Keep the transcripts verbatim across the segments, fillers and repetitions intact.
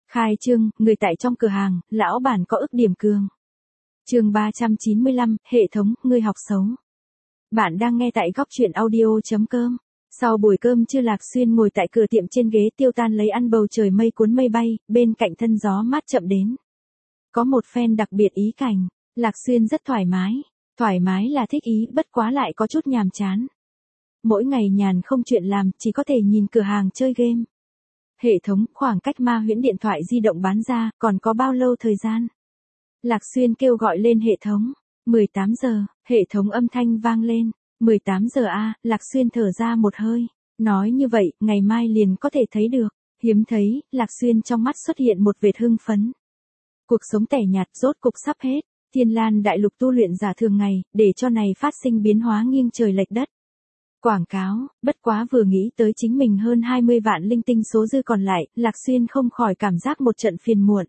Khai trương, người tại trong cửa hàng, lão bản có ức điểm cường. Chương ba trăm chín mươi lăm, hệ thống, ngươi học xấu. Bạn đang nghe tại góc truyện audio chấm com. Sau buổi cơm trưa Lạc Xuyên ngồi tại cửa tiệm trên ghế tiêu tan lấy ăn bầu trời mây cuốn mây bay, bên cạnh thân gió mát chậm đến. Có một phen đặc biệt ý cảnh, Lạc Xuyên rất thoải mái. Thoải mái là thích ý, bất quá lại có chút nhàm chán. Mỗi ngày nhàn không chuyện làm, chỉ có thể nhìn cửa hàng chơi game. Hệ thống, khoảng cách ma huyễn điện thoại di động bán ra, còn có bao lâu thời gian? Lạc Xuyên kêu gọi lên hệ thống. mười tám giờ, hệ thống âm thanh vang lên. mười tám giờ a, Lạc Xuyên thở ra một hơi. Nói như vậy, ngày mai liền có thể thấy được. Hiếm thấy, Lạc Xuyên trong mắt xuất hiện một vệt hưng phấn. Cuộc sống tẻ nhạt rốt cục sắp hết. Thiên Lan đại lục tu luyện giả thường ngày, để cho này phát sinh biến hóa nghiêng trời lệch đất. Quảng cáo, bất quá vừa nghĩ tới chính mình hơn hai mươi vạn linh tinh số dư còn lại, Lạc Xuyên không khỏi cảm giác một trận phiền muộn.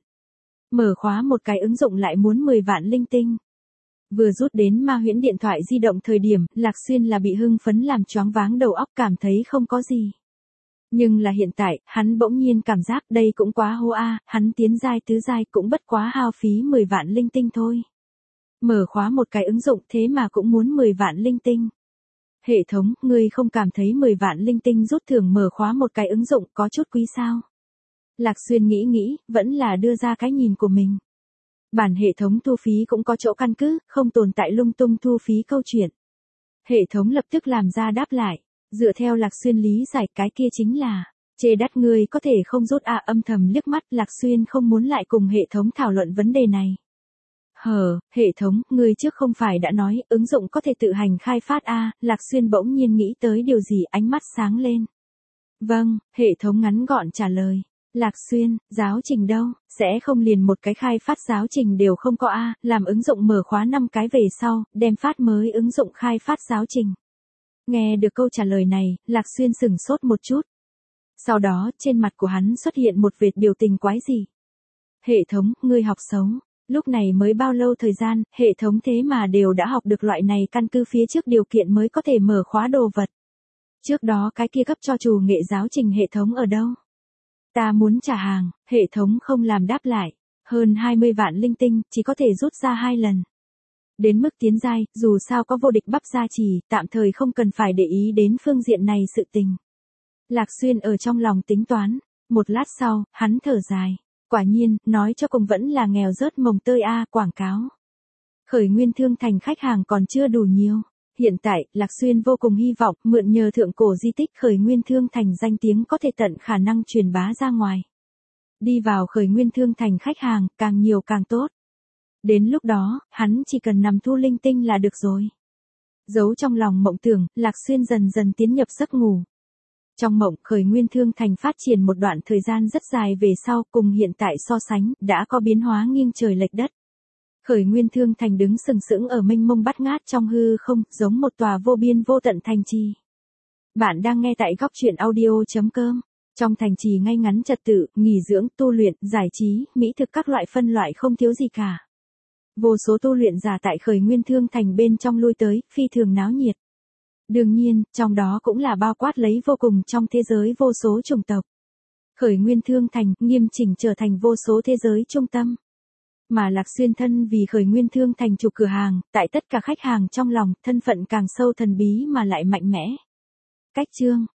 Mở khóa một cái ứng dụng lại muốn mười vạn linh tinh. Vừa rút đến ma huyễn điện thoại di động thời điểm, Lạc Xuyên là bị hưng phấn làm choáng váng đầu óc, cảm thấy không có gì. Nhưng là hiện tại, hắn bỗng nhiên cảm giác đây cũng quá hô a, hắn tiến giai tứ giai cũng bất quá hao phí mười vạn linh tinh thôi. Mở khóa một cái ứng dụng thế mà cũng muốn mười vạn linh tinh. Hệ thống, ngươi không cảm thấy mười vạn linh tinh rút thưởng mở khóa một cái ứng dụng có chút quý sao? Lạc Xuyên nghĩ nghĩ, vẫn là đưa ra cái nhìn của mình. Bản hệ thống thu phí cũng có chỗ căn cứ, không tồn tại lung tung thu phí câu chuyện. Hệ thống lập tức làm ra đáp lại, dựa theo Lạc Xuyên lý giải cái kia chính là, chê đắt ngươi có thể không rút a âm thầm liếc mắt Lạc Xuyên không muốn lại cùng hệ thống thảo luận vấn đề này. Hờ, hệ thống, ngươi trước không phải đã nói, ứng dụng có thể tự hành khai phát a, Lạc Xuyên bỗng nhiên nghĩ tới điều gì ánh mắt sáng lên. Vâng, hệ thống ngắn gọn trả lời. Lạc Xuyên, giáo trình đâu, sẽ không liền một cái khai phát giáo trình đều không có a, làm ứng dụng mở khóa năm cái về sau, đem phát mới ứng dụng khai phát giáo trình. Nghe được câu trả lời này, Lạc Xuyên sửng sốt một chút. Sau đó, trên mặt của hắn xuất hiện một vệt biểu tình quái dị. Hệ thống, ngươi học xấu. Lúc này mới bao lâu thời gian, hệ thống thế mà đều đã học được loại này căn cứ phía trước điều kiện mới có thể mở khóa đồ vật. Trước đó cái kia cấp cho chủ nghệ giáo trình hệ thống ở đâu? Ta muốn trả hàng, hệ thống không làm đáp lại. Hơn hai mươi vạn linh tinh, chỉ có thể rút ra hai lần. Đến mức tiến giai, dù sao có vô địch bắp gia trì, tạm thời không cần phải để ý đến phương diện này sự tình. Lạc Xuyên ở trong lòng tính toán. Một lát sau, hắn thở dài. Quả nhiên, nói cho cùng vẫn là nghèo rớt mồng tơi a, quảng cáo. Khởi Nguyên Thương Thành khách hàng còn chưa đủ nhiều. Hiện tại, Lạc Xuyên vô cùng hy vọng mượn nhờ thượng cổ di tích Khởi Nguyên Thương Thành danh tiếng có thể tận khả năng truyền bá ra ngoài. Đi vào Khởi Nguyên Thương Thành khách hàng, càng nhiều càng tốt. Đến lúc đó, hắn chỉ cần nằm thu linh tinh là được rồi. Giấu trong lòng mộng tưởng, Lạc Xuyên dần dần tiến nhập giấc ngủ. Trong mộng, Khởi Nguyên Thương Thành phát triển một đoạn thời gian rất dài về sau, cùng hiện tại so sánh, đã có biến hóa nghiêng trời lệch đất. Khởi Nguyên Thương Thành đứng sừng sững ở mênh mông bát ngát trong hư không, giống một tòa vô biên vô tận thành trì. Bạn đang nghe tại góc truyện audio chấm com. Trong thành trì ngay ngắn trật tự, nghỉ dưỡng, tu luyện, giải trí, mỹ thực các loại phân loại không thiếu gì cả. Vô số tu luyện giả tại Khởi Nguyên Thương Thành bên trong lui tới, phi thường náo nhiệt. Đương nhiên, trong đó cũng là bao quát lấy vô cùng trong thế giới vô số chủng tộc. Khởi Nguyên Thương Thành, nghiêm chỉnh trở thành vô số thế giới trung tâm. Mà Lạc Xuyên thân vì Khởi Nguyên Thương Thành chủ cửa hàng, tại tất cả khách hàng trong lòng, thân phận càng sâu thần bí mà lại mạnh mẽ. Cách chương,